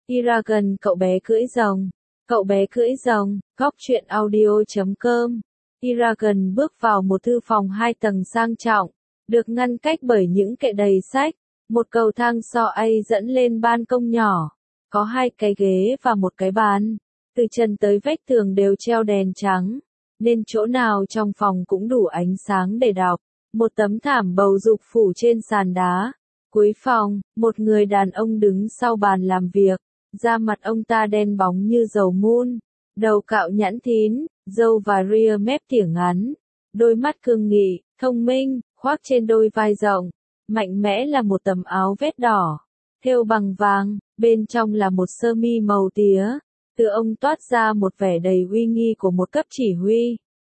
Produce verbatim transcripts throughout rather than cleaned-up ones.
Eragon cậu bé cưỡi rồng. Cậu bé cưỡi rồng, góc truyện audio chấm com. Eragon bước vào một thư phòng hai tầng sang trọng, được ngăn cách bởi những kệ đầy sách. Một cầu thang so ai dẫn lên ban công nhỏ, có hai cái ghế và một cái bàn. Từ trần tới vách tường đều treo đèn trắng, nên chỗ nào trong phòng cũng đủ ánh sáng để đọc. Một tấm thảm bầu dục phủ trên sàn đá. Cuối phòng, một người đàn ông đứng sau bàn làm việc. Da mặt ông ta đen bóng như dầu mun, đầu cạo nhẵn thín, râu và ria mép tỉa ngắn, đôi mắt cương nghị, thông minh, khoác trên đôi vai rộng, mạnh mẽ là một tấm áo vest đỏ, thêu bằng vàng, bên trong là một sơ mi màu tía. Từ ông toát ra một vẻ đầy uy nghi của một cấp chỉ huy.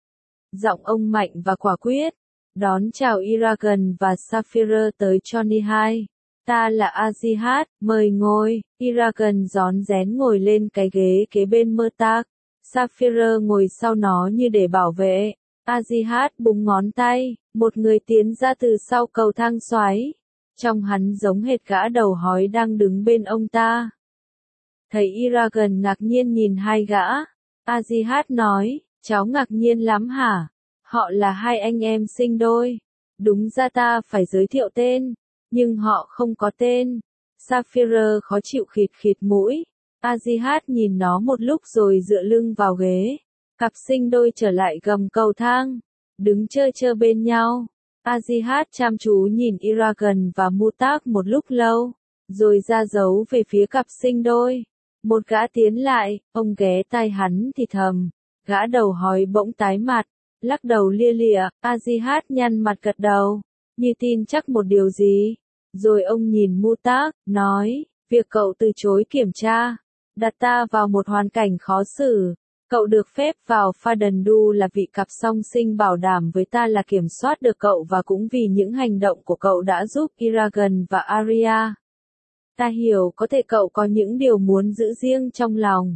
Giọng ông mạnh và quả quyết. Đón chào Eragon và Saphira tới Johnny hai. Ta là Azihat, mời ngồi. Eragon rón rén ngồi lên cái ghế kế bên Murtagh. Saphira ngồi sau nó như để bảo vệ. Azihat búng ngón tay, một người tiến ra từ sau cầu thang xoáy. Trông hắn giống hệt gã đầu hói đang đứng bên ông ta. Thấy Eragon ngạc nhiên nhìn hai gã. Azihat nói, cháu ngạc nhiên lắm hả? Họ là hai anh em sinh đôi. Đúng ra ta phải giới thiệu tên, nhưng họ không có tên. Saphira khó chịu khịt khịt mũi. Azihat nhìn nó một lúc rồi dựa lưng vào ghế. Cặp sinh đôi trở lại gầm cầu thang, đứng chơi chơi bên nhau. Azihat chăm chú nhìn Eragon và Murtagh một lúc lâu, rồi ra dấu về phía cặp sinh đôi. Một gã tiến lại, ông ghé tai hắn thì thầm. Gã đầu hói bỗng tái mặt, lắc đầu lia lịa. Azihat nhăn mặt gật đầu, như tin chắc một điều gì. Rồi ông nhìn Murtagh, nói, việc cậu từ chối kiểm tra, đặt ta vào một hoàn cảnh khó xử. Cậu được phép vào Fadendu là vì cặp song sinh bảo đảm với ta là kiểm soát được cậu và cũng vì những hành động của cậu đã giúp Eragon và Arya. Ta hiểu có thể cậu có những điều muốn giữ riêng trong lòng.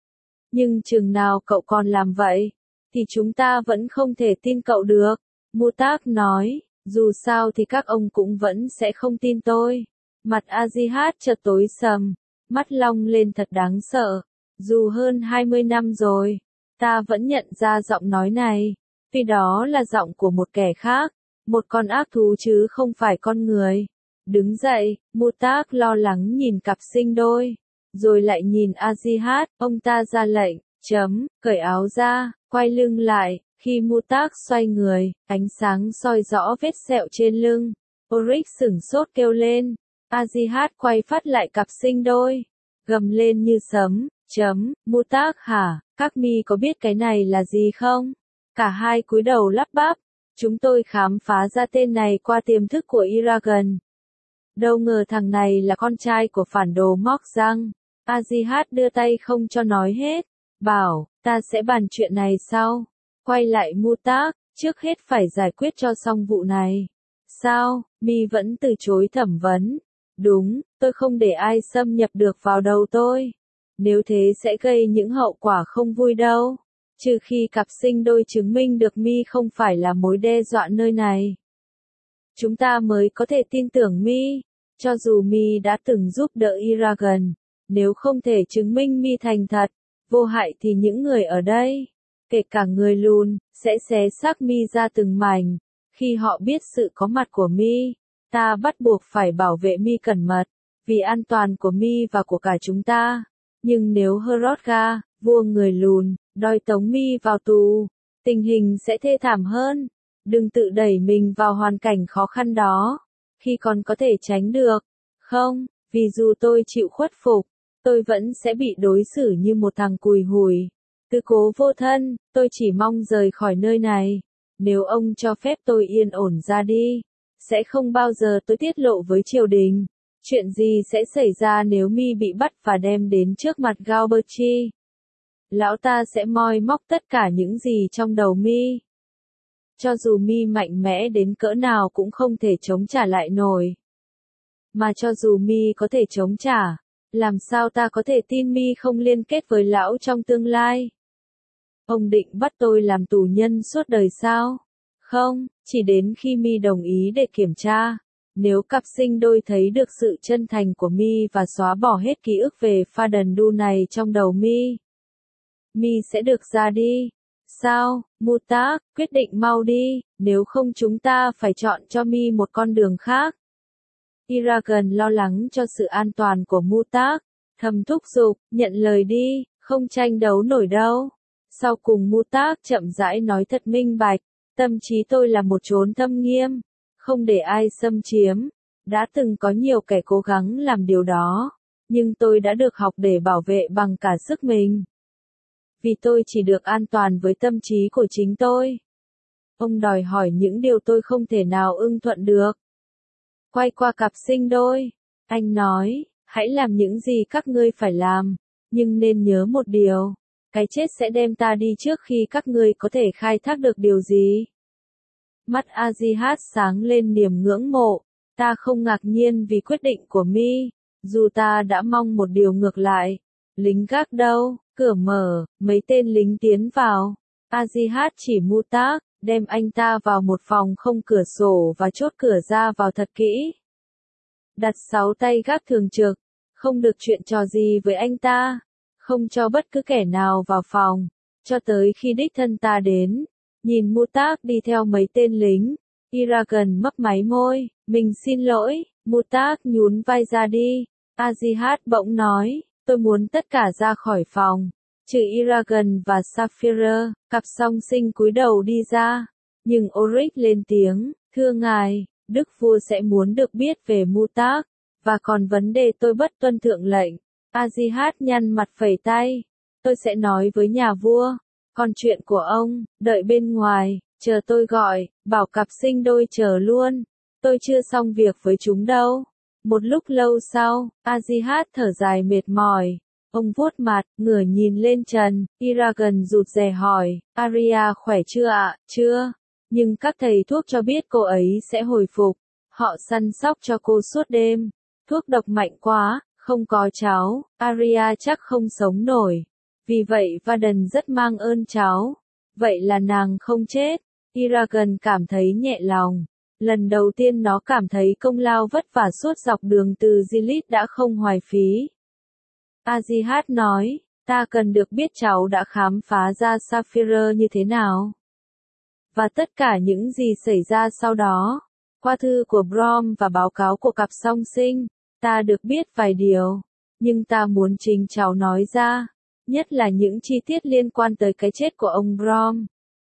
Nhưng chừng nào cậu còn làm vậy, thì chúng ta vẫn không thể tin cậu được. Murtagh nói, dù sao thì các ông cũng vẫn sẽ không tin tôi. Mặt Azihat chợt tối sầm, mắt long lên thật đáng sợ. Dù hơn hai mươi năm rồi, ta vẫn nhận ra giọng nói này. Tuy đó là giọng của một kẻ khác, một con ác thú chứ không phải con người. Đứng dậy, Murtagh lo lắng nhìn cặp sinh đôi, rồi lại nhìn Azihat. Ông ta ra lệnh, chấm, cởi áo ra, quay lưng lại. Khi Murtagh xoay người, ánh sáng soi rõ vết sẹo trên lưng. Oryx sửng sốt kêu lên. Azihat quay phát lại cặp sinh đôi, gầm lên như sấm, chấm, Murtagh hả, các mi có biết cái này là gì không? Cả hai cúi đầu lắp bắp. Chúng tôi khám phá ra tên này qua tiềm thức của Eragon. Đâu ngờ thằng này là con trai của phản đồ Mok'Zang. Azihat đưa tay không cho nói hết, bảo, ta sẽ bàn chuyện này sau. Quay lại Murtagh, trước hết phải giải quyết cho xong vụ này. Sao, mi vẫn từ chối thẩm vấn? Đúng, tôi không để ai xâm nhập được vào đầu tôi. Nếu thế sẽ gây những hậu quả không vui đâu. Trừ khi cặp sinh đôi chứng minh được mi không phải là mối đe dọa nơi này. Chúng ta mới có thể tin tưởng mi. Cho dù mi đã từng giúp đỡ Eragon, nếu không thể chứng minh mi thành thật, vô hại thì những người ở đây, kể cả người lùn, sẽ xé xác mi ra từng mảnh. Khi họ biết sự có mặt của mi, ta bắt buộc phải bảo vệ mi cẩn mật, vì an toàn của mi và của cả chúng ta. Nhưng nếu Hrothgar, vua người lùn, đòi tống mi vào tù, tình hình sẽ thê thảm hơn. Đừng tự đẩy mình vào hoàn cảnh khó khăn đó, khi còn có thể tránh được. Không, vì dù tôi chịu khuất phục, tôi vẫn sẽ bị đối xử như một thằng cùi hùi. Tư cố vô thân, tôi chỉ mong rời khỏi nơi này. Nếu ông cho phép tôi yên ổn ra đi, sẽ không bao giờ tôi tiết lộ với triều đình. Chuyện gì sẽ xảy ra nếu mi bị bắt và đem đến trước mặt Galberchi? Lão ta sẽ moi móc tất cả những gì trong đầu mi. Cho dù mi mạnh mẽ đến cỡ nào cũng không thể chống trả lại nổi. Mà cho dù mi có thể chống trả, làm sao ta có thể tin mi không liên kết với lão trong tương lai? Ông định bắt tôi làm tù nhân suốt đời sao? Không, chỉ đến khi mi đồng ý để kiểm tra. Nếu cặp sinh đôi thấy được sự chân thành của Mi và xóa bỏ hết ký ức về Fadendu này trong đầu Mi, Mi sẽ được ra đi. Sao, Mutak, quyết định mau đi, nếu không chúng ta phải chọn cho Mi một con đường khác. Eragon lo lắng cho sự an toàn của Mutak, thầm thúc giục, nhận lời đi, không tranh đấu nổi đâu. Sau cùng Mutak chậm rãi nói thật minh bạch, tâm trí tôi là một chốn thâm nghiêm, không để ai xâm chiếm. Đã từng có nhiều kẻ cố gắng làm điều đó, nhưng tôi đã được học để bảo vệ bằng cả sức mình. Vì tôi chỉ được an toàn với tâm trí của chính tôi. Ông đòi hỏi những điều tôi không thể nào ưng thuận được. Quay qua cặp sinh đôi, anh nói, hãy làm những gì các ngươi phải làm, nhưng nên nhớ một điều, cái chết sẽ đem ta đi trước khi các ngươi có thể khai thác được điều gì. Mắt Azihat sáng lên niềm ngưỡng mộ, ta không ngạc nhiên vì quyết định của Mi, dù ta đã mong một điều ngược lại. Lính gác đâu, cửa mở, mấy tên lính tiến vào. Azihat chỉ Mutak, đem anh ta vào một phòng không cửa sổ và chốt cửa ra vào thật kỹ. Đặt sáu tay gác thường trực, không được chuyện trò gì với anh ta, không cho bất cứ kẻ nào vào phòng, cho tới khi đích thân ta đến. Nhìn Mutak đi theo mấy tên lính, Eragon mấp máy môi, mình xin lỗi, Mutak nhún vai ra đi. Azihat bỗng nói, tôi muốn tất cả ra khỏi phòng, trừ Eragon và Sapphire. Cặp song sinh cúi đầu đi ra, nhưng Oryx lên tiếng, thưa ngài, đức vua sẽ muốn được biết về Mutak, và còn vấn đề tôi bất tuân thượng lệnh. Azihat nhăn mặt phẩy tay, tôi sẽ nói với nhà vua, còn chuyện của ông, đợi bên ngoài, chờ tôi gọi, bảo cặp sinh đôi chờ luôn, tôi chưa xong việc với chúng đâu. Một lúc lâu sau, Azihat thở dài mệt mỏi. Ông vuốt mặt, ngửa nhìn lên trần, Eragon rụt rè hỏi, Arya khỏe chưa ạ? Chưa, nhưng các thầy thuốc cho biết cô ấy sẽ hồi phục. Họ săn sóc cho cô suốt đêm. Thuốc độc mạnh quá, không có cháu, Arya chắc không sống nổi. Vì vậy Varden rất mang ơn cháu. Vậy là nàng không chết. Eragon cảm thấy nhẹ lòng. Lần đầu tiên nó cảm thấy công lao vất vả suốt dọc đường từ Gilead đã không hoài phí. Azihat nói, ta cần được biết cháu đã khám phá ra Sapphire như thế nào. Và tất cả những gì xảy ra sau đó. Qua thư của Brom và báo cáo của cặp song sinh, ta được biết vài điều. Nhưng ta muốn chính cháu nói ra, nhất là những chi tiết liên quan tới cái chết của ông Brom.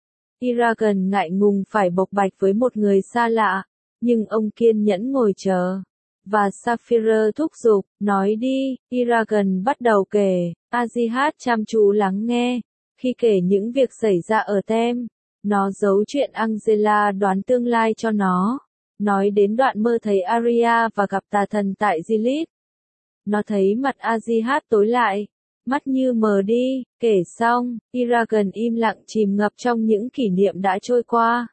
Eragon ngại ngùng phải bộc bạch với một người xa lạ, nhưng ông kiên nhẫn ngồi chờ. Và Sapphire thúc giục, nói đi. Eragon bắt đầu kể, Azihat chăm chú lắng nghe. Khi kể những việc xảy ra ở Tem, nó giấu chuyện Angela đoán tương lai cho nó. Nói đến đoạn mơ thấy Arya và gặp tà thần tại Gilead. Nó thấy mặt Azihat tối lại, mắt như mờ đi. Kể xong, Eragon im lặng chìm ngập trong những kỷ niệm đã trôi qua.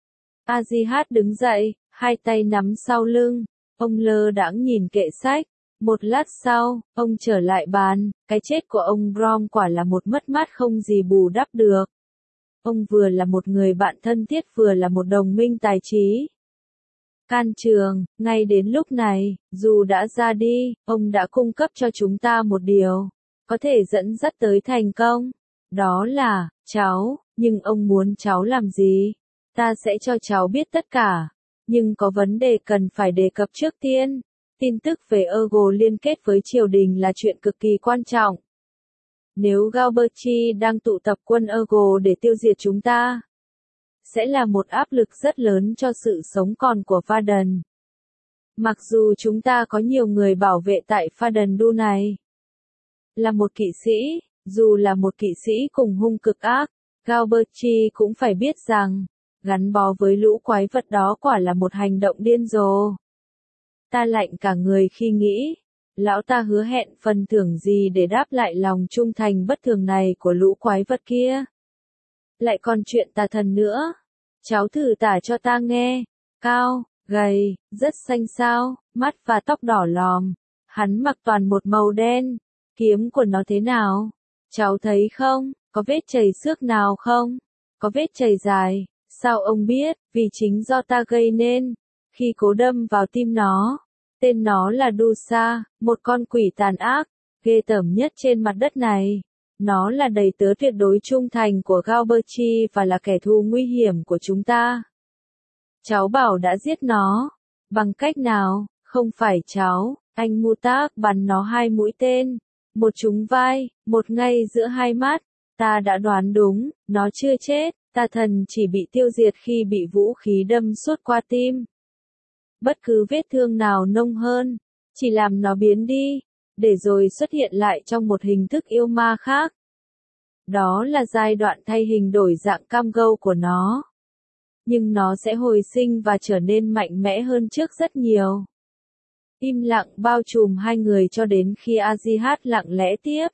Azihat đứng dậy, hai tay nắm sau lưng. Ông lơ đãng nhìn kệ sách. Một lát sau, ông trở lại bàn. Cái chết của ông Brom quả là một mất mát không gì bù đắp được. Ông vừa là một người bạn thân thiết vừa là một đồng minh tài trí. Can trường, ngay đến lúc này, dù đã ra đi, ông đã cung cấp cho chúng ta một điều, có thể dẫn dắt tới thành công. Đó là, cháu, nhưng ông muốn cháu làm gì? Ta sẽ cho cháu biết tất cả. Nhưng có vấn đề cần phải đề cập trước tiên. Tin tức về Ergo liên kết với triều đình là chuyện cực kỳ quan trọng. Nếu Galberti đang tụ tập quân Ergo để tiêu diệt chúng ta, sẽ là một áp lực rất lớn cho sự sống còn của Varden. Mặc dù chúng ta có nhiều người bảo vệ tại Fadendu này. Là một kỵ sĩ, dù là một kỵ sĩ cùng hung cực ác, Galberti cũng phải biết rằng, gắn bó với lũ quái vật đó quả là một hành động điên rồ. Ta lạnh cả người khi nghĩ, lão ta hứa hẹn phần thưởng gì để đáp lại lòng trung thành bất thường này của lũ quái vật kia. Lại còn chuyện tà thần nữa. Cháu thử tả cho ta nghe. Cao, gầy, rất xanh xao, mắt và tóc đỏ lòm. Hắn mặc toàn một màu đen. Kiếm của nó thế nào? Cháu thấy không? Có vết chảy xước nào không? Có vết chảy dài. Sao ông biết? Vì chính do ta gây nên. khi cố đâm vào tim nó. Tên nó là Dusa, một con quỷ tàn ác, ghê tởm nhất trên mặt đất này. Nó là đầy tớ tuyệt đối trung thành của Galberchi và là kẻ thù nguy hiểm của chúng ta. Cháu bảo đã giết nó. Bằng cách nào? Không phải cháu, anh Mutak bắn nó hai mũi tên. Một trúng vai, một ngay giữa hai mắt. Ta đã đoán đúng, nó chưa chết, tà thần chỉ bị tiêu diệt khi bị vũ khí đâm suốt qua tim. Bất cứ vết thương nào nông hơn, chỉ làm nó biến đi, để rồi xuất hiện lại trong một hình thức yêu ma khác. Đó là giai đoạn thay hình đổi dạng cam gâu của nó. Nhưng nó sẽ hồi sinh và trở nên mạnh mẽ hơn trước rất nhiều. Im lặng bao trùm hai người cho đến khi Azihat lặng lẽ tiếp.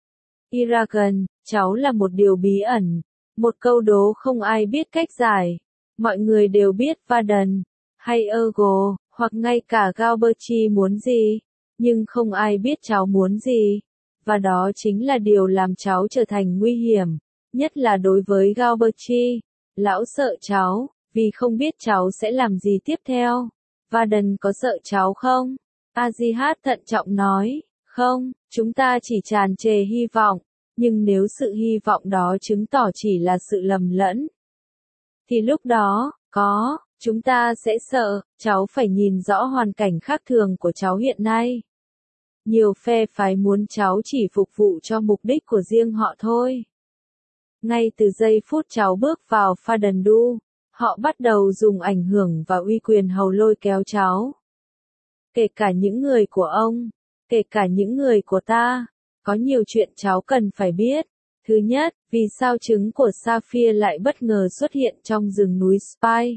Iragan, cháu là một điều bí ẩn, một câu đố không ai biết cách giải. Mọi người đều biết Varden, hay Ergo, hoặc ngay cả Galberchi muốn gì, nhưng không ai biết cháu muốn gì. Và đó chính là điều làm cháu trở thành nguy hiểm, nhất là đối với Galberchi. Lão sợ cháu, vì không biết cháu sẽ làm gì tiếp theo. Varden có sợ cháu không? Azihat thận trọng nói, không, chúng ta chỉ tràn trề hy vọng, nhưng nếu sự hy vọng đó chứng tỏ chỉ là sự lầm lẫn, thì lúc đó, có, chúng ta sẽ sợ, cháu phải nhìn rõ hoàn cảnh khác thường của cháu hiện nay. Nhiều phe phái muốn cháu chỉ phục vụ cho mục đích của riêng họ thôi. Ngay từ giây phút cháu bước vào Fadandu, họ bắt đầu dùng ảnh hưởng và uy quyền hầu lôi kéo cháu. Kể cả những người của ông, kể cả những người của ta, có nhiều chuyện cháu cần phải biết. Thứ nhất, vì sao trứng của Sapphire lại bất ngờ xuất hiện trong rừng núi Spy?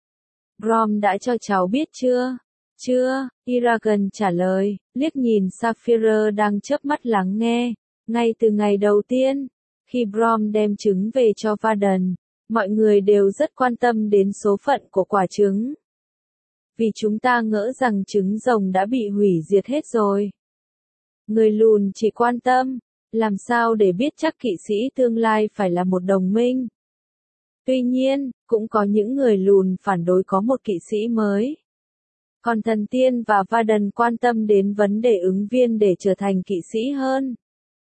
Brom đã cho cháu biết chưa? Chưa, Iragan trả lời, liếc nhìn Sapphire đang chớp mắt lắng nghe. Ngay từ ngày đầu tiên, khi Brom đem trứng về cho Varden, mọi người đều rất quan tâm đến số phận của quả trứng. Vì chúng ta ngỡ rằng trứng rồng đã bị hủy diệt hết rồi. Người lùn chỉ quan tâm, làm sao để biết chắc kỵ sĩ tương lai phải là một đồng minh. Tuy nhiên, cũng có những người lùn phản đối có một kỵ sĩ mới. Còn thần tiên và Varden quan tâm đến vấn đề ứng viên để trở thành kỵ sĩ hơn.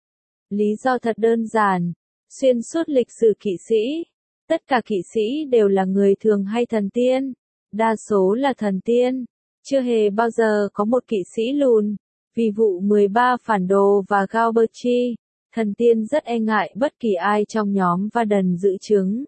Lý do thật đơn giản, xuyên suốt lịch sử kỵ sĩ, tất cả kỵ sĩ đều là người thường hay thần tiên, đa số là thần tiên, chưa hề bao giờ có một kỵ sĩ lùn. Vì vụ mười ba phản đồ và Galberchi, thần tiên rất e ngại bất kỳ ai trong nhóm Varden giữ trứng.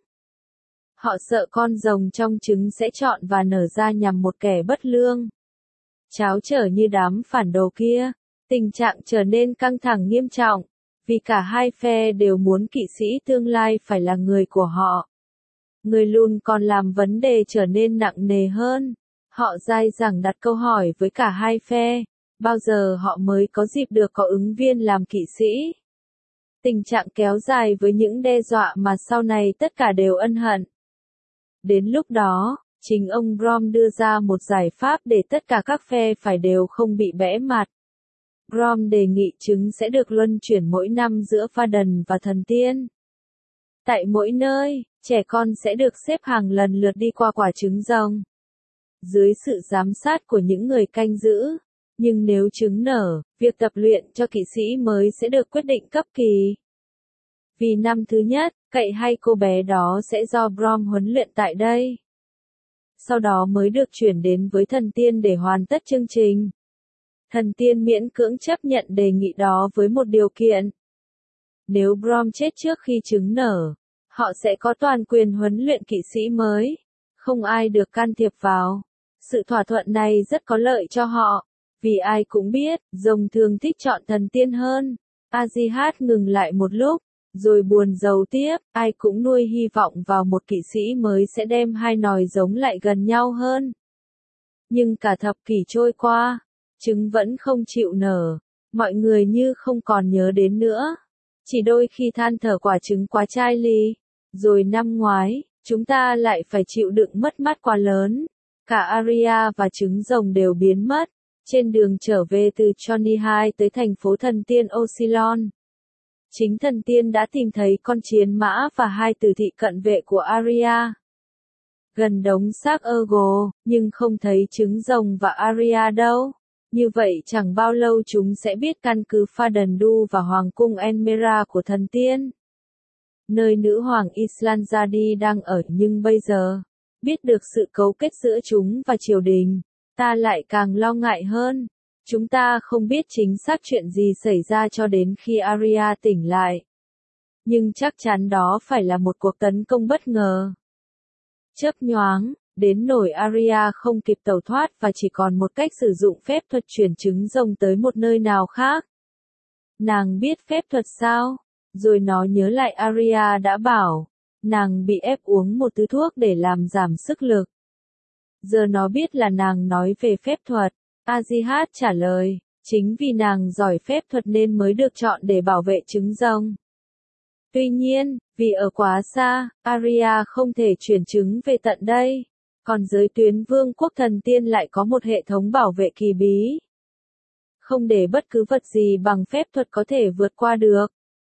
Họ sợ con rồng trong trứng sẽ chọn và nở ra nhằm một kẻ bất lương. Cháo trở như đám phản đồ kia, tình trạng trở nên căng thẳng nghiêm trọng, vì cả hai phe đều muốn kỵ sĩ tương lai phải là người của họ. Người lùn còn làm vấn đề trở nên nặng nề hơn. Họ dai dẳng đặt câu hỏi với cả hai phe, bao giờ họ mới có dịp được có ứng viên làm kỵ sĩ. Tình trạng kéo dài với những đe dọa mà sau này tất cả đều ân hận. Đến lúc đó, chính ông Brom đưa ra một giải pháp để tất cả các phe phải đều không bị bẽ mặt. Brom đề nghị trứng sẽ được luân chuyển mỗi năm giữa Varden và thần tiên. Tại mỗi nơi, trẻ con sẽ được xếp hàng lần lượt đi qua quả trứng rồng. Dưới sự giám sát của những người canh giữ. Nhưng nếu trứng nở, việc tập luyện cho kỵ sĩ mới sẽ được quyết định cấp kỳ. Vì năm thứ nhất, cậy hay cô bé đó sẽ do Brom huấn luyện tại đây. Sau đó mới được chuyển đến với thần tiên để hoàn tất chương trình. Thần tiên miễn cưỡng chấp nhận đề nghị đó với một điều kiện. Nếu Brom chết trước khi trứng nở, họ sẽ có toàn quyền huấn luyện kỵ sĩ mới. Không ai được can thiệp vào. Sự thỏa thuận này rất có lợi cho họ. Vì ai cũng biết, rồng thường thích chọn thần tiên hơn. Azihat ngừng lại một lúc, rồi buồn rầu tiếp, ai cũng nuôi hy vọng vào một kỵ sĩ mới sẽ đem hai nòi giống lại gần nhau hơn. Nhưng cả thập kỷ trôi qua, trứng vẫn không chịu nở, mọi người như không còn nhớ đến nữa. Chỉ đôi khi than thở quả trứng quá chai lì. Rồi năm ngoái, chúng ta lại phải chịu đựng mất mát quá lớn. Cả Aria và trứng rồng đều biến mất. Trên đường trở về từ Johnny High tới thành phố thần tiên Ocylon. Chính thần tiên đã tìm thấy con chiến mã và hai tử thị cận vệ của Aria. gần đống xác Ergo, nhưng không thấy trứng rồng và Arya đâu. Như vậy chẳng bao lâu chúng sẽ biết căn cứ Fadendu và Hoàng cung Enmera của thần tiên. Nơi nữ hoàng Islanzadi đang ở, nhưng bây giờ, biết được sự cấu kết giữa chúng và triều đình, ta lại càng lo ngại hơn. Chúng ta không biết chính xác chuyện gì xảy ra cho đến khi Arya tỉnh lại. Nhưng chắc chắn đó phải là một cuộc tấn công bất ngờ. Chớp nhoáng, đến nỗi Arya không kịp tẩu thoát và chỉ còn một cách sử dụng phép thuật chuyển trứng rồng tới một nơi nào khác. Nàng biết phép thuật sao? Rồi nó nhớ lại Arya đã bảo, nàng bị ép uống một thứ thuốc để làm giảm sức lực. Giờ nó biết là nàng nói về phép thuật. Azihat trả lời, chính vì nàng giỏi phép thuật nên mới được chọn để bảo vệ trứng rồng. Tuy nhiên, vì ở quá xa, Arya không thể chuyển trứng về tận đây. Còn giới tuyến vương quốc thần tiên lại có một hệ thống bảo vệ kỳ bí. Không để bất cứ vật gì bằng phép thuật có thể vượt qua được.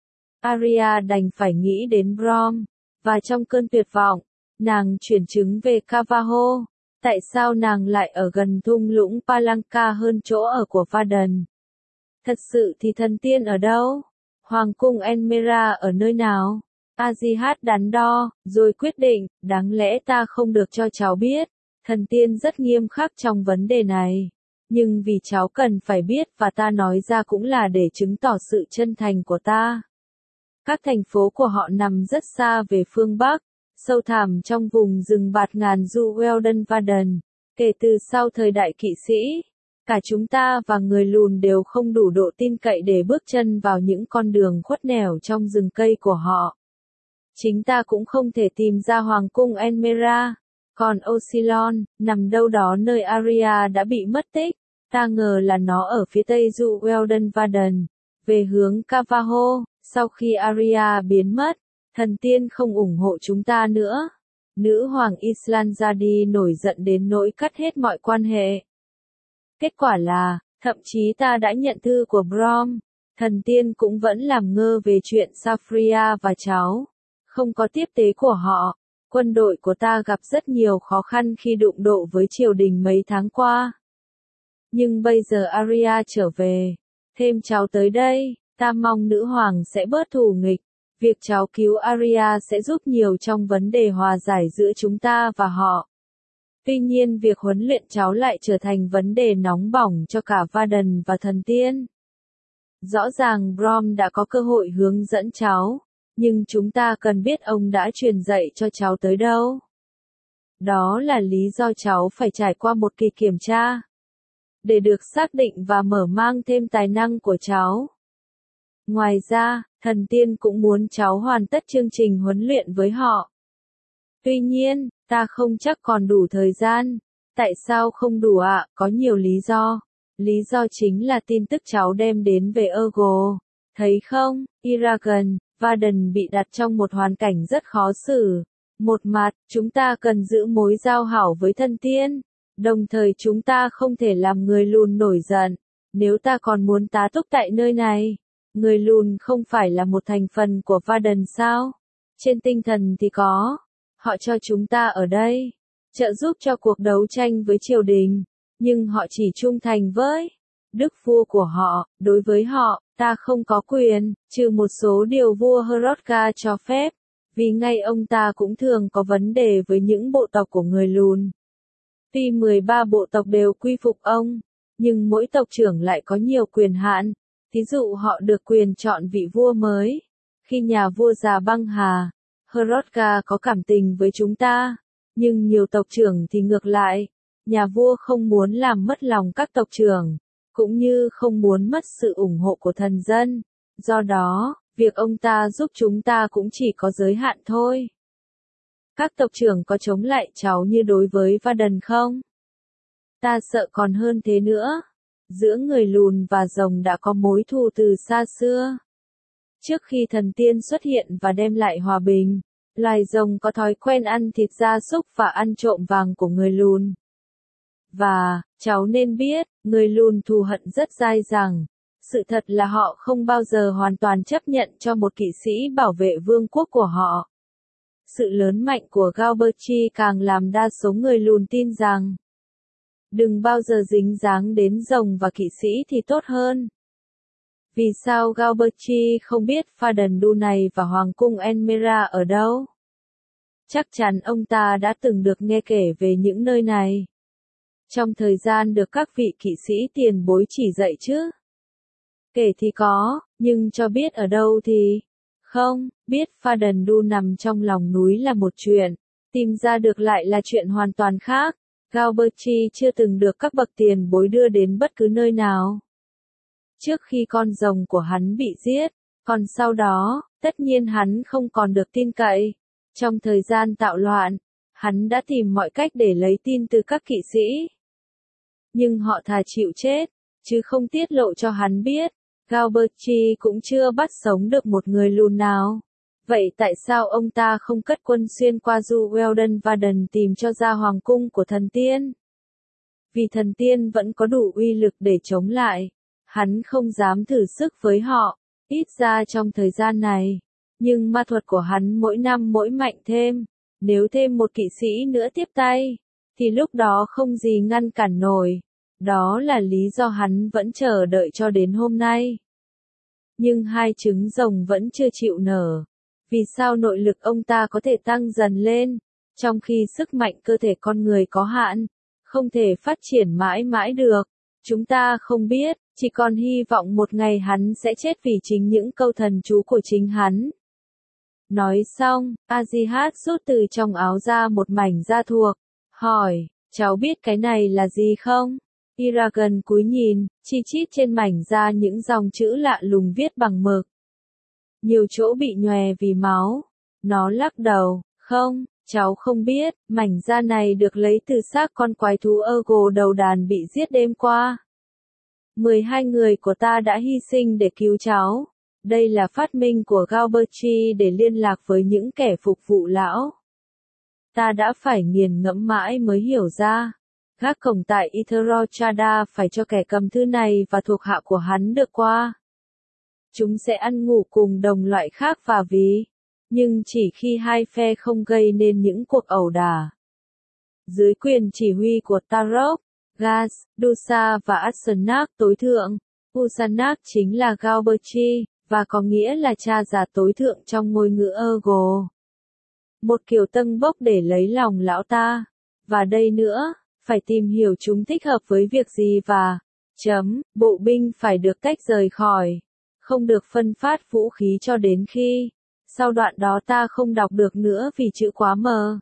Arya đành phải nghĩ đến Brom, và trong cơn tuyệt vọng, nàng chuyển trứng về Cavaho. Tại sao nàng lại ở gần thung lũng Palanca hơn chỗ ở của Vaden? Thật sự thì thần tiên ở đâu? Hoàng cung Enmera ở nơi nào? Azihat đắn đo, rồi quyết định, đáng lẽ ta không được cho cháu biết. Thần tiên rất nghiêm khắc trong vấn đề này. Nhưng vì cháu cần phải biết và ta nói ra cũng là để chứng tỏ sự chân thành của ta. Các thành phố của họ nằm rất xa về phương Bắc, sâu thẳm trong vùng rừng bạt ngàn du Weldon Vaden. Kể từ sau thời đại kỵ sĩ, cả chúng ta và người lùn đều không đủ độ tin cậy để bước chân vào những con đường khuất nẻo trong rừng cây của họ. Chính ta cũng không thể tìm ra hoàng cung Enmera, còn Ocilon, nằm đâu đó nơi Arya đã bị mất tích. Ta ngờ là nó ở phía tây du Weldon Vaden, về hướng Cavaho. Sau khi Arya biến mất, thần tiên không ủng hộ chúng ta nữa. Nữ hoàng Islanzadi nổi giận đến nỗi cắt hết mọi quan hệ. Kết quả là, thậm chí ta đã nhận thư của Brom, thần tiên cũng vẫn làm ngơ về chuyện Safria và cháu. Không có tiếp tế của họ, quân đội của ta gặp rất nhiều khó khăn khi đụng độ với triều đình mấy tháng qua. Nhưng bây giờ Arya trở về, thêm cháu tới đây, ta mong nữ hoàng sẽ bớt thù nghịch. Việc cháu cứu Arya sẽ giúp nhiều trong vấn đề hòa giải giữa chúng ta và họ. Tuy nhiên việc huấn luyện cháu lại trở thành vấn đề nóng bỏng cho cả Vaden và thần tiên. Rõ ràng Brom đã có cơ hội hướng dẫn cháu, nhưng chúng ta cần biết ông đã truyền dạy cho cháu tới đâu. Đó là lý do cháu phải trải qua một kỳ kiểm tra, để được xác định và mở mang thêm tài năng của cháu. Ngoài ra, thần tiên cũng muốn cháu hoàn tất chương trình huấn luyện với họ. Tuy nhiên, ta không chắc còn đủ thời gian. Tại sao không đủ ạ? À? Có nhiều lý do. Lý do chính là tin tức cháu đem đến về Ergo. Thấy không, Eragon, Vaden bị đặt trong một hoàn cảnh rất khó xử. Một mặt, chúng ta cần giữ mối giao hảo với thần tiên. Đồng thời chúng ta không thể làm người lùn nổi giận. Nếu ta còn muốn tá túc tại nơi này, người lùn không phải là một thành phần của Vaden sao? Trên tinh thần thì có. Họ cho chúng ta ở đây, trợ giúp cho cuộc đấu tranh với triều đình, nhưng họ chỉ trung thành với đức vua của họ. Đối với họ, ta không có quyền, trừ một số điều vua Hrothgar cho phép, vì ngay ông ta cũng thường có vấn đề với những bộ tộc của người lùn. Tuy mười ba bộ tộc đều quy phục ông, nhưng mỗi tộc trưởng lại có nhiều quyền hạn. Ví dụ họ được quyền chọn vị vua mới. Khi nhà vua già băng hà, Hrothgar có cảm tình với chúng ta, nhưng nhiều tộc trưởng thì ngược lại. Nhà vua không muốn làm mất lòng các tộc trưởng, cũng như không muốn mất sự ủng hộ của thần dân. Do đó, việc ông ta giúp chúng ta cũng chỉ có giới hạn thôi. Các tộc trưởng có chống lại cháu như đối với Vaden không? Ta sợ còn hơn thế nữa. Giữa người lùn và rồng đã có mối thù từ xa xưa. Trước khi thần tiên xuất hiện và đem lại hòa bình, loài rồng có thói quen ăn thịt gia súc và ăn trộm vàng của người lùn. Và, cháu nên biết, người lùn thù hận rất dai dẳng. Sự thật là họ không bao giờ hoàn toàn chấp nhận cho một kỵ sĩ bảo vệ vương quốc của họ. Sự lớn mạnh của Galberchi càng làm đa số người lùn tin rằng đừng bao giờ dính dáng đến rồng và kỵ sĩ thì tốt hơn. Vì sao Galberchi không biết Fadendu này và Hoàng cung Enmera ở đâu? Chắc chắn ông ta đã từng được nghe kể về những nơi này. Trong thời gian được các vị kỵ sĩ tiền bối chỉ dạy chứ. Kể thì có, nhưng cho biết ở đâu thì không, biết Fadendu nằm trong lòng núi là một chuyện, tìm ra được lại là chuyện hoàn toàn khác. Galberchi chưa từng được các bậc tiền bối đưa đến bất cứ nơi nào. Trước khi con rồng của hắn bị giết, còn sau đó, tất nhiên hắn không còn được tin cậy. Trong thời gian tạo loạn, hắn đã tìm mọi cách để lấy tin từ các kỵ sĩ. Nhưng họ thà chịu chết, chứ không tiết lộ cho hắn biết. Galberchi cũng chưa bắt sống được một người lùn nào. Vậy tại sao ông ta không cất quân xuyên qua Du Weldon Vaden tìm cho ra hoàng cung của thần tiên? Vì thần tiên vẫn có đủ uy lực để chống lại. Hắn không dám thử sức với họ, ít ra trong thời gian này. Nhưng ma thuật của hắn mỗi năm mỗi mạnh thêm. Nếu thêm một kỵ sĩ nữa tiếp tay, thì lúc đó không gì ngăn cản nổi. Đó là lý do hắn vẫn chờ đợi cho đến hôm nay. Nhưng hai trứng rồng vẫn chưa chịu nở. Vì sao nội lực ông ta có thể tăng dần lên, trong khi sức mạnh cơ thể con người có hạn, không thể phát triển mãi mãi được? Chúng ta không biết, chỉ còn hy vọng một ngày hắn sẽ chết vì chính những câu thần chú của chính hắn. Nói xong, Azihat rút từ trong áo ra một mảnh da thuộc, hỏi, cháu biết cái này là gì không? Eragon cúi nhìn, chi chít trên mảnh da những dòng chữ lạ lùng viết bằng mực. Nhiều chỗ bị nhòe vì máu. Nó lắc đầu, không, cháu không biết, mảnh da này được lấy từ xác con quái thú Urgo đầu đàn bị giết đêm qua. mười hai người của ta đã hy sinh để cứu cháu. Đây là phát minh của Galberchi để liên lạc với những kẻ phục vụ lão. Ta đã phải nghiền ngẫm mãi mới hiểu ra. Gác cổng tại Itharochada phải cho kẻ cầm thư này và thuộc hạ của hắn được qua. Chúng sẽ ăn ngủ cùng đồng loại khác và vì, nhưng chỉ khi hai phe không gây nên những cuộc ẩu đả. Dưới quyền chỉ huy của Tarok, Gas, Dusa và Asenac tối thượng, Usanak chính là Galberchi, và có nghĩa là cha già tối thượng trong ngôn ngữ Urgo. Một kiểu tâng bốc để lấy lòng lão ta. Và đây nữa, phải tìm hiểu chúng thích hợp với việc gì và, chấm, bộ binh phải được tách rời khỏi. Không được phân phát vũ khí cho đến khi, sau đoạn đó ta không đọc được nữa vì chữ quá mờ.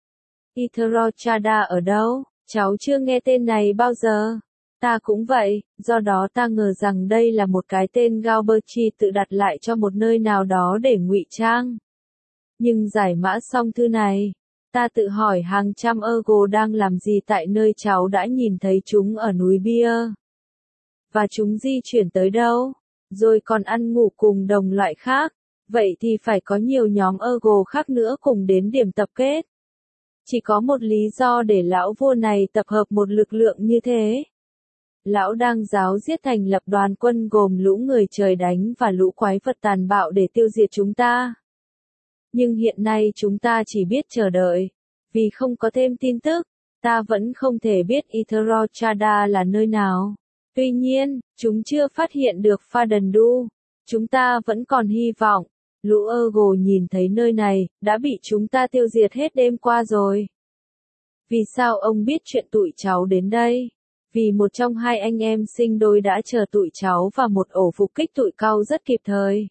Itharochada ở đâu? Cháu chưa nghe tên này bao giờ. Ta cũng vậy, do đó ta ngờ rằng đây là một cái tên Galberchi tự đặt lại cho một nơi nào đó để ngụy trang. Nhưng giải mã xong thư này, ta tự hỏi hàng trăm Urgo đang làm gì tại nơi cháu đã nhìn thấy chúng ở núi Bia. Và chúng di chuyển tới đâu? Rồi còn ăn ngủ cùng đồng loại khác, vậy thì phải có nhiều nhóm Urgo khác nữa cùng đến điểm tập kết. Chỉ có một lý do để lão vua này tập hợp một lực lượng như thế. Lão đang giáo giết thành lập đoàn quân gồm lũ người trời đánh và lũ quái vật tàn bạo để tiêu diệt chúng ta. Nhưng hiện nay chúng ta chỉ biết chờ đợi. Vì không có thêm tin tức, ta vẫn không thể biết Itharochada là nơi nào. Tuy nhiên, chúng chưa phát hiện được Fadendu. Chúng ta vẫn còn hy vọng. Lũ Urgo nhìn thấy nơi này, đã bị chúng ta tiêu diệt hết đêm qua rồi. Vì sao ông biết chuyện tụi cháu đến đây? Vì một trong hai anh em sinh đôi đã chờ tụi cháu vào một ổ phục kích tụi cau rất kịp thời.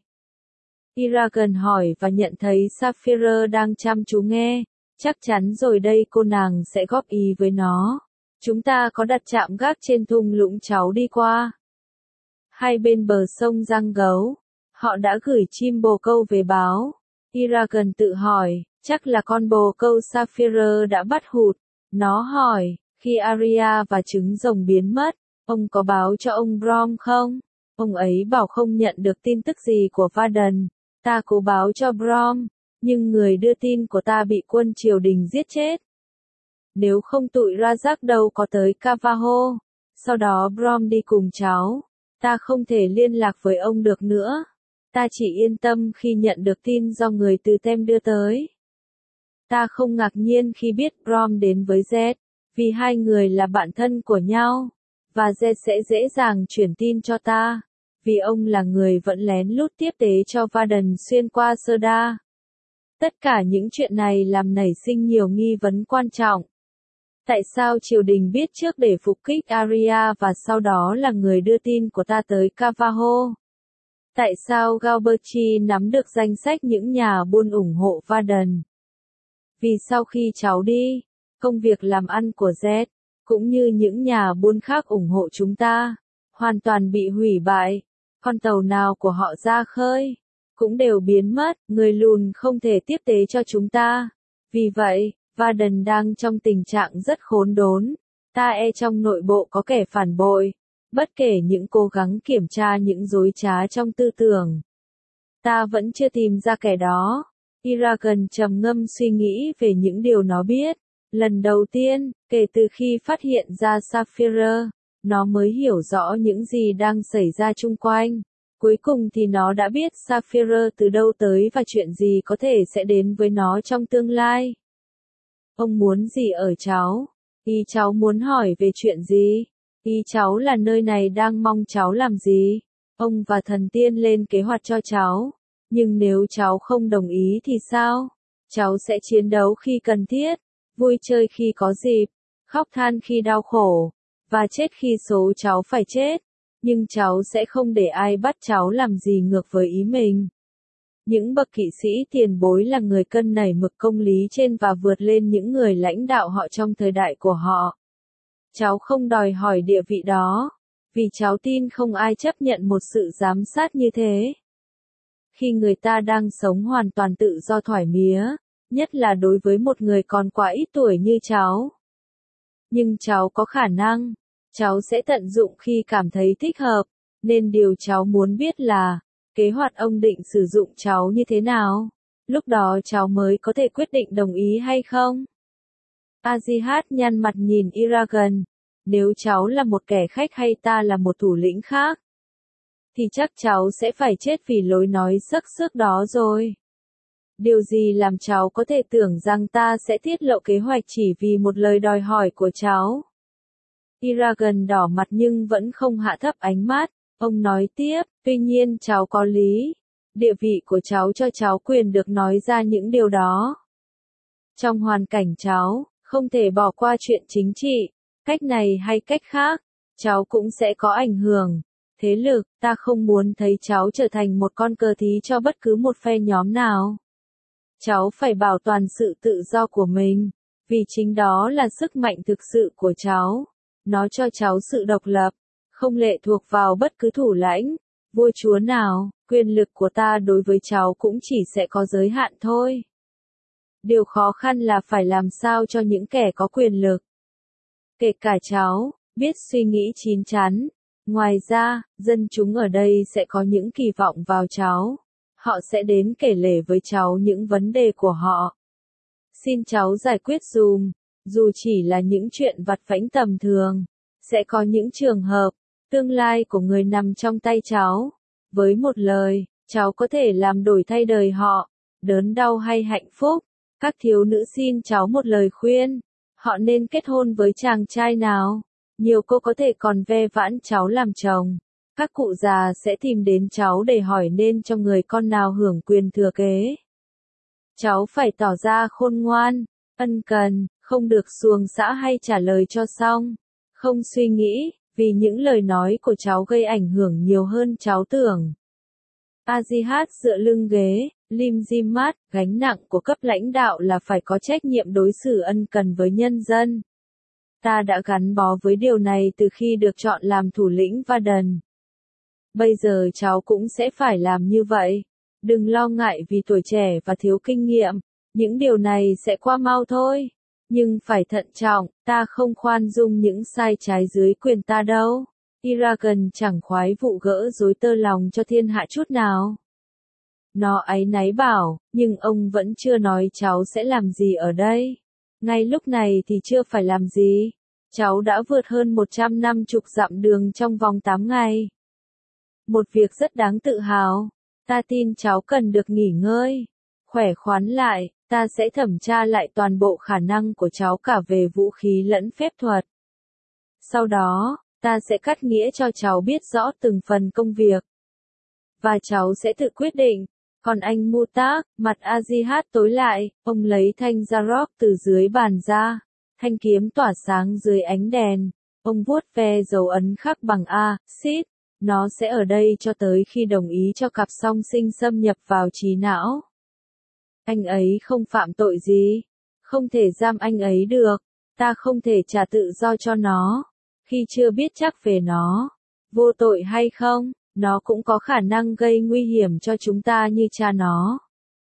Eragon hỏi và nhận thấy Sapphire đang chăm chú nghe. Chắc chắn rồi đây cô nàng sẽ góp ý với nó. Chúng ta có đặt trạm gác trên thung lũng cháu đi qua. Hai bên bờ sông Giang Gấu. Họ đã gửi chim bồ câu về báo. Eragon tự hỏi, chắc là con bồ câu Sapphire đã bắt hụt. Nó hỏi, khi Arya và trứng rồng biến mất, ông có báo cho ông Brom không? Ông ấy bảo không nhận được tin tức gì của Vaden. Ta cố báo cho Brom, nhưng người đưa tin của ta bị quân triều đình giết chết. Nếu không tụi Rajak đâu có tới Cavaho. Sau đó Brom đi cùng cháu. Ta không thể liên lạc với ông được nữa. Ta chỉ yên tâm khi nhận được tin do người từ Tem đưa tới. Ta không ngạc nhiên khi biết Brom đến với Z, vì hai người là bạn thân của nhau, và Z sẽ dễ dàng chuyển tin cho ta, vì ông là người vẫn lén lút tiếp tế cho Varden xuyên qua Serda. Tất cả những chuyện này làm nảy sinh nhiều nghi vấn quan trọng. Tại sao triều đình biết trước để phục kích Arya và sau đó là người đưa tin của ta tới Cavaho? Tại sao Galberti nắm được danh sách những nhà buôn ủng hộ Varden? Vì sau khi cháu đi, công việc làm ăn của Z, cũng như những nhà buôn khác ủng hộ chúng ta, hoàn toàn bị hủy bại. Con tàu nào của họ ra khơi, cũng đều biến mất, người lùn không thể tiếp tế cho chúng ta. Vì vậy, Varden đang trong tình trạng rất khốn đốn. Ta e trong nội bộ có kẻ phản bội, bất kể những cố gắng kiểm tra những dối trá trong tư tưởng. Ta vẫn chưa tìm ra kẻ đó. Eragon trầm ngâm suy nghĩ về những điều nó biết. Lần đầu tiên, kể từ khi phát hiện ra Sapphire, nó mới hiểu rõ những gì đang xảy ra chung quanh. Cuối cùng thì nó đã biết Sapphire từ đâu tới và chuyện gì có thể sẽ đến với nó trong tương lai. Ông muốn gì ở cháu? Ý cháu muốn hỏi về chuyện gì? Ý cháu là nơi này đang mong cháu làm gì? Ông và thần tiên lên kế hoạch cho cháu. Nhưng nếu cháu không đồng ý thì sao? Cháu sẽ chiến đấu khi cần thiết, vui chơi khi có dịp, khóc than khi đau khổ, và chết khi số cháu phải chết. Nhưng cháu sẽ không để ai bắt cháu làm gì ngược với ý mình. Những bậc kỵ sĩ tiền bối là người cân nảy mực công lý trên và vượt lên những người lãnh đạo họ trong thời đại của họ. Cháu không đòi hỏi địa vị đó, vì cháu tin không ai chấp nhận một sự giám sát như thế. Khi người ta đang sống hoàn toàn tự do thoải mía, nhất là đối với một người còn quá ít tuổi như cháu. Nhưng cháu có khả năng, cháu sẽ tận dụng khi cảm thấy thích hợp, nên điều cháu muốn biết là, kế hoạch ông định sử dụng cháu như thế nào? Lúc đó cháu mới có thể quyết định đồng ý hay không? Azihat nhăn mặt nhìn Eragon. Nếu cháu là một kẻ khách hay ta là một thủ lĩnh khác, thì chắc cháu sẽ phải chết vì lối nói sắc sước đó rồi. Điều gì làm cháu có thể tưởng rằng ta sẽ tiết lộ kế hoạch chỉ vì một lời đòi hỏi của cháu? Eragon đỏ mặt nhưng vẫn không hạ thấp ánh mắt. Ông nói tiếp, tuy nhiên cháu có lý. Địa vị của cháu cho cháu quyền được nói ra những điều đó. Trong hoàn cảnh cháu, không thể bỏ qua chuyện chính trị, cách này hay cách khác, cháu cũng sẽ có ảnh hưởng. Thế lực, ta không muốn thấy cháu trở thành một con cờ thí cho bất cứ một phe nhóm nào. Cháu phải bảo toàn sự tự do của mình, vì chính đó là sức mạnh thực sự của cháu. Nó cho cháu sự độc lập, không lệ thuộc vào bất cứ thủ lãnh, vua chúa nào. Quyền lực của ta đối với cháu cũng chỉ sẽ có giới hạn thôi. Điều khó khăn là phải làm sao cho những kẻ có quyền lực, kể cả cháu, biết suy nghĩ chín chắn. Ngoài ra, dân chúng ở đây sẽ có những kỳ vọng vào cháu. Họ sẽ đến kể lể với cháu những vấn đề của họ. Xin cháu giải quyết dùm, dù chỉ là những chuyện vặt vãnh tầm thường. Sẽ có những trường hợp, tương lai của người nằm trong tay cháu. Với một lời, cháu có thể làm đổi thay đời họ, đớn đau hay hạnh phúc. Các thiếu nữ xin cháu một lời khuyên. Họ nên kết hôn với chàng trai nào? Nhiều cô có thể còn ve vãn cháu làm chồng. Các cụ già sẽ tìm đến cháu để hỏi nên cho người con nào hưởng quyền thừa kế. Cháu phải tỏ ra khôn ngoan, ân cần, không được xuồng xã hay trả lời cho xong. Không suy nghĩ, vì những lời nói của cháu gây ảnh hưởng nhiều hơn cháu tưởng. Azihat dựa lưng ghế, lim dim mắt, gánh nặng của cấp lãnh đạo là phải có trách nhiệm đối xử ân cần với nhân dân. Ta đã gắn bó với điều này từ khi được chọn làm thủ lĩnh Varden. Bây giờ cháu cũng sẽ phải làm như vậy. Đừng lo ngại vì tuổi trẻ và thiếu kinh nghiệm, những điều này sẽ qua mau thôi. Nhưng phải thận trọng, ta không khoan dung những sai trái dưới quyền ta đâu. Eragon chẳng khoái vụ gỡ rối tơ lòng cho thiên hạ chút nào. Nó áy náy bảo, nhưng ông vẫn chưa nói cháu sẽ làm gì ở đây. Ngay lúc này thì chưa phải làm gì. Cháu đã vượt hơn một trăm năm mươi dặm đường trong vòng tám ngày. Một việc rất đáng tự hào. Ta tin cháu cần được nghỉ ngơi. khỏe khoắn lại, ta sẽ thẩm tra lại toàn bộ khả năng của cháu cả về vũ khí lẫn phép thuật. Sau đó, ta sẽ cắt nghĩa cho cháu biết rõ từng phần công việc. Và cháu sẽ tự quyết định. Còn anh Mutak, mặt Azihad tối lại, ông lấy thanh Zarok từ dưới bàn ra. Thanh kiếm tỏa sáng dưới ánh đèn. Ông vuốt ve dấu ấn khắc bằng A, xít. Nó sẽ ở đây cho tới khi đồng ý cho cặp song sinh xâm nhập vào trí não. Anh ấy không phạm tội gì. Không thể giam anh ấy được. Ta không thể trả tự do cho nó. Khi chưa biết chắc về nó. Vô tội hay không, nó cũng có khả năng gây nguy hiểm cho chúng ta như cha nó.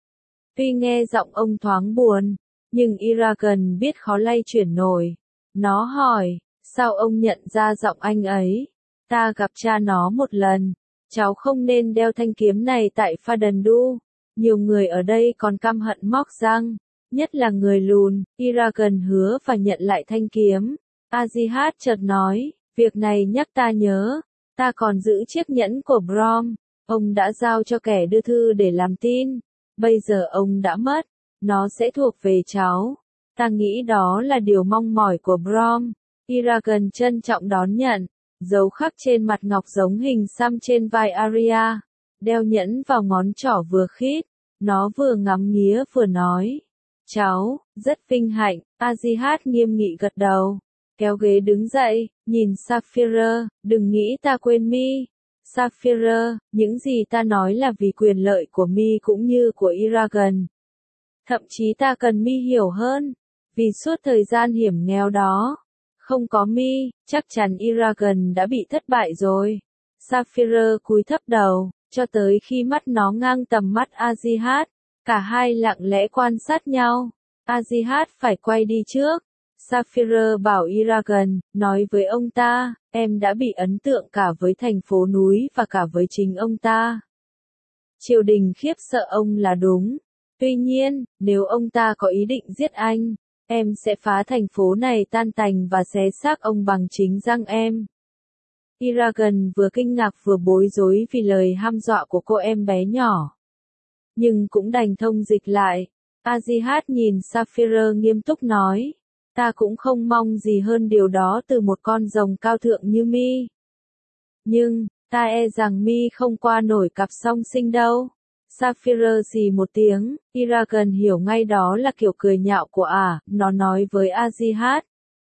Tuy nghe giọng ông thoáng buồn, nhưng Eragon biết khó lay chuyển nổi. Nó hỏi, sao ông nhận ra giọng anh ấy? Ta gặp cha nó một lần. Cháu không nên đeo thanh kiếm này tại Fadandu. Nhiều người ở đây còn căm hận móc răng. Nhất là người lùn. Eragon hứa và nhận lại thanh kiếm. Azihad chợt nói, việc này nhắc ta nhớ. Ta còn giữ chiếc nhẫn của Brom. Ông đã giao cho kẻ đưa thư để làm tin. Bây giờ ông đã mất. Nó sẽ thuộc về cháu. Ta nghĩ đó là điều mong mỏi của Brom. Eragon trân trọng đón nhận. Dấu khắc trên mặt ngọc giống hình xăm trên vai Arya. Đeo nhẫn vào ngón trỏ vừa khít. Nó vừa ngắm nghía vừa nói. Cháu, rất vinh hạnh. Azihad nghiêm nghị gật đầu. Kéo ghế đứng dậy, nhìn Sapphire, đừng nghĩ ta quên mi. Sapphire, những gì ta nói là vì quyền lợi của mi cũng như của Eragon. Thậm chí ta cần mi hiểu hơn. Vì suốt thời gian hiểm nghèo đó, không có mi, chắc chắn Eragon đã bị thất bại rồi. Sapphire cúi thấp đầu, cho tới khi mắt nó ngang tầm mắt Azihad. Cả hai lặng lẽ quan sát nhau. Azihad phải quay đi trước. Sapphire bảo Eragon, nói với ông ta, em đã bị ấn tượng cả với thành phố núi và cả với chính ông ta. Triều đình khiếp sợ ông là đúng. Tuy nhiên, nếu ông ta có ý định giết anh, em sẽ phá thành phố này tan tành và xé xác ông bằng chính răng em. Eragon vừa kinh ngạc vừa bối rối vì lời hăm dọa của cô em bé nhỏ. Nhưng cũng đành thông dịch lại. Azihad nhìn Sapphire nghiêm túc nói. Ta cũng không mong gì hơn điều đó từ một con rồng cao thượng như mi. Nhưng, ta e rằng mi không qua nổi cặp song sinh đâu. Sapphire xì một tiếng, Eragon hiểu ngay đó là kiểu cười nhạo của ả, à, nó nói với Azihad.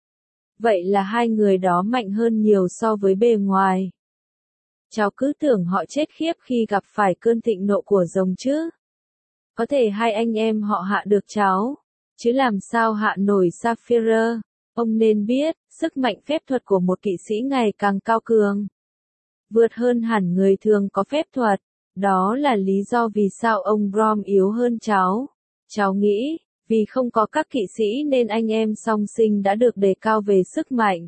Vậy là hai người đó mạnh hơn nhiều so với bề ngoài. Cháu cứ tưởng họ chết khiếp khi gặp phải cơn thịnh nộ của rồng chứ. Có thể hai anh em họ hạ được cháu. Chứ làm sao hạ nổi Sapphire. Ông nên biết, sức mạnh phép thuật của một kỵ sĩ ngày càng cao cường. Vượt hơn hẳn người thường có phép thuật. Đó là lý do vì sao ông Brom yếu hơn cháu. Cháu nghĩ, vì không có các kỵ sĩ nên anh em song sinh đã được đề cao về sức mạnh.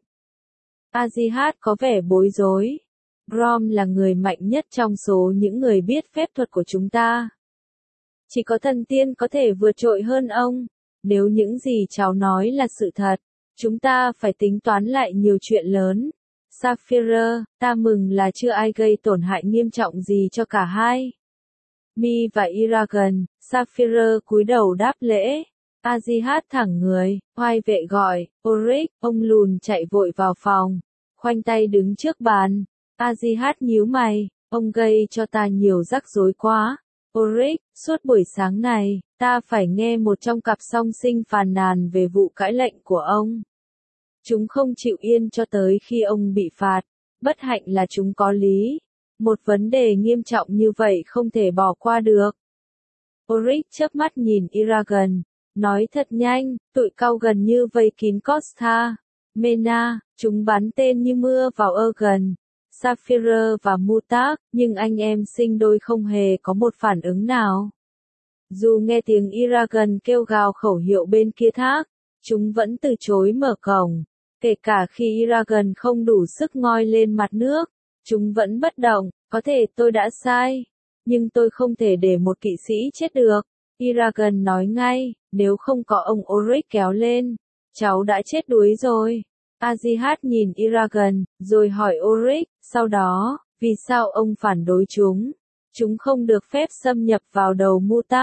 Azihad có vẻ bối rối. Brom là người mạnh nhất trong số những người biết phép thuật của chúng ta. Chỉ có thần tiên có thể vượt trội hơn ông. Nếu những gì cháu nói là sự thật, chúng ta phải tính toán lại nhiều chuyện lớn. Sapphire, ta mừng là chưa ai gây tổn hại nghiêm trọng gì cho cả hai. Mi và Eragon, Sapphire cúi đầu đáp lễ. Azihad thẳng người, oai vệ gọi, Ulrich, ông lùn chạy vội vào phòng, khoanh tay đứng trước bàn. Azihad nhíu mày, ông gây cho ta nhiều rắc rối quá. Ulrich, suốt buổi sáng này, ta phải nghe một trong cặp song sinh phàn nàn về vụ cãi lệnh của ông. Chúng không chịu yên cho tới khi ông bị phạt. Bất hạnh là chúng có lý. Một vấn đề nghiêm trọng như vậy không thể bỏ qua được. Ulrich chớp mắt nhìn Eragon, nói thật nhanh, tụi cao gần như vây kín Costa, Mena, chúng bắn tên như mưa vào Ergon, Sapphire và Mutak, nhưng anh em sinh đôi không hề có một phản ứng nào. Dù nghe tiếng Eragon kêu gào khẩu hiệu bên kia thác, chúng vẫn từ chối mở cổng. Kể cả khi Eragon không đủ sức ngoi lên mặt nước, chúng vẫn bất động. Có thể tôi đã sai, nhưng tôi không thể để một kỵ sĩ chết được. Eragon nói ngay, nếu không có ông Ulrich kéo lên, cháu đã chết đuối rồi. Azihad nhìn Eragon, rồi hỏi Ulrich, sau đó, vì sao ông phản đối chúng? Chúng không được phép xâm nhập vào đầu Mutak.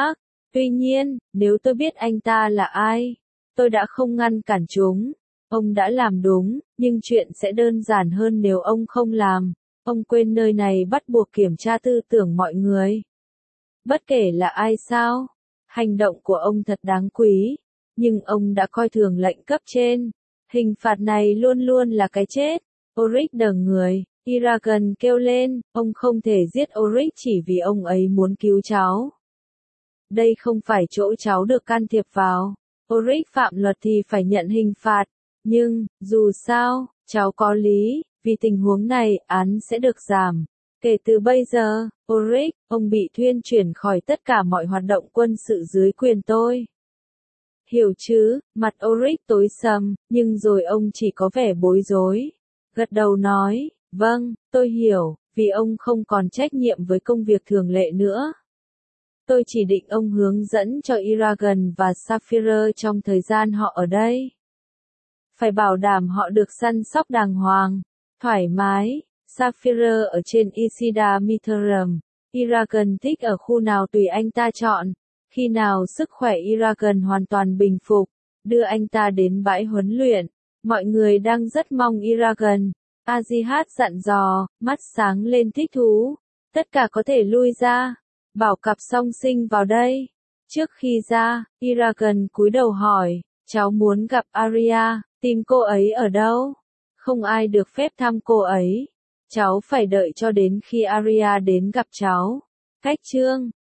Tuy nhiên, nếu tôi biết anh ta là ai, tôi đã không ngăn cản chúng. Ông đã làm đúng, nhưng chuyện sẽ đơn giản hơn nếu ông không làm. Ông quên nơi này bắt buộc kiểm tra tư tưởng mọi người. Bất kể là ai sao, hành động của ông thật đáng quý, nhưng ông đã coi thường lệnh cấp trên. Hình phạt này luôn luôn là cái chết. Ulrich đờ người, Iragan kêu lên, ông không thể giết Ulrich chỉ vì ông ấy muốn cứu cháu. Đây không phải chỗ cháu được can thiệp vào. Ulrich phạm luật thì phải nhận hình phạt. Nhưng, dù sao, cháu có lý, vì tình huống này, án sẽ được giảm. Kể từ bây giờ, Ulrich, ông bị thuyên chuyển khỏi tất cả mọi hoạt động quân sự dưới quyền tôi. Hiểu chứ, mặt Ulrich tối sầm, nhưng rồi ông chỉ có vẻ bối rối. Gật đầu nói, vâng, tôi hiểu, vì ông không còn trách nhiệm với công việc thường lệ nữa. Tôi chỉ định ông hướng dẫn cho Iragan và Sapphire trong thời gian họ ở đây. Phải bảo đảm họ được săn sóc đàng hoàng, thoải mái. Sapphire ở trên Isida Mitterrand. Iragan thích ở khu nào tùy anh ta chọn. Khi nào sức khỏe Iragan hoàn toàn bình phục, đưa anh ta đến bãi huấn luyện. Mọi người đang rất mong Iragan. Azihat dặn dò, mắt sáng lên thích thú. Tất cả có thể lui ra. Bảo cặp song sinh vào đây. Trước khi ra, Iragan cúi đầu hỏi, cháu muốn gặp Arya, tìm cô ấy ở đâu? Không ai được phép thăm cô ấy. Cháu phải đợi cho đến khi Arya đến gặp cháu. Cách chương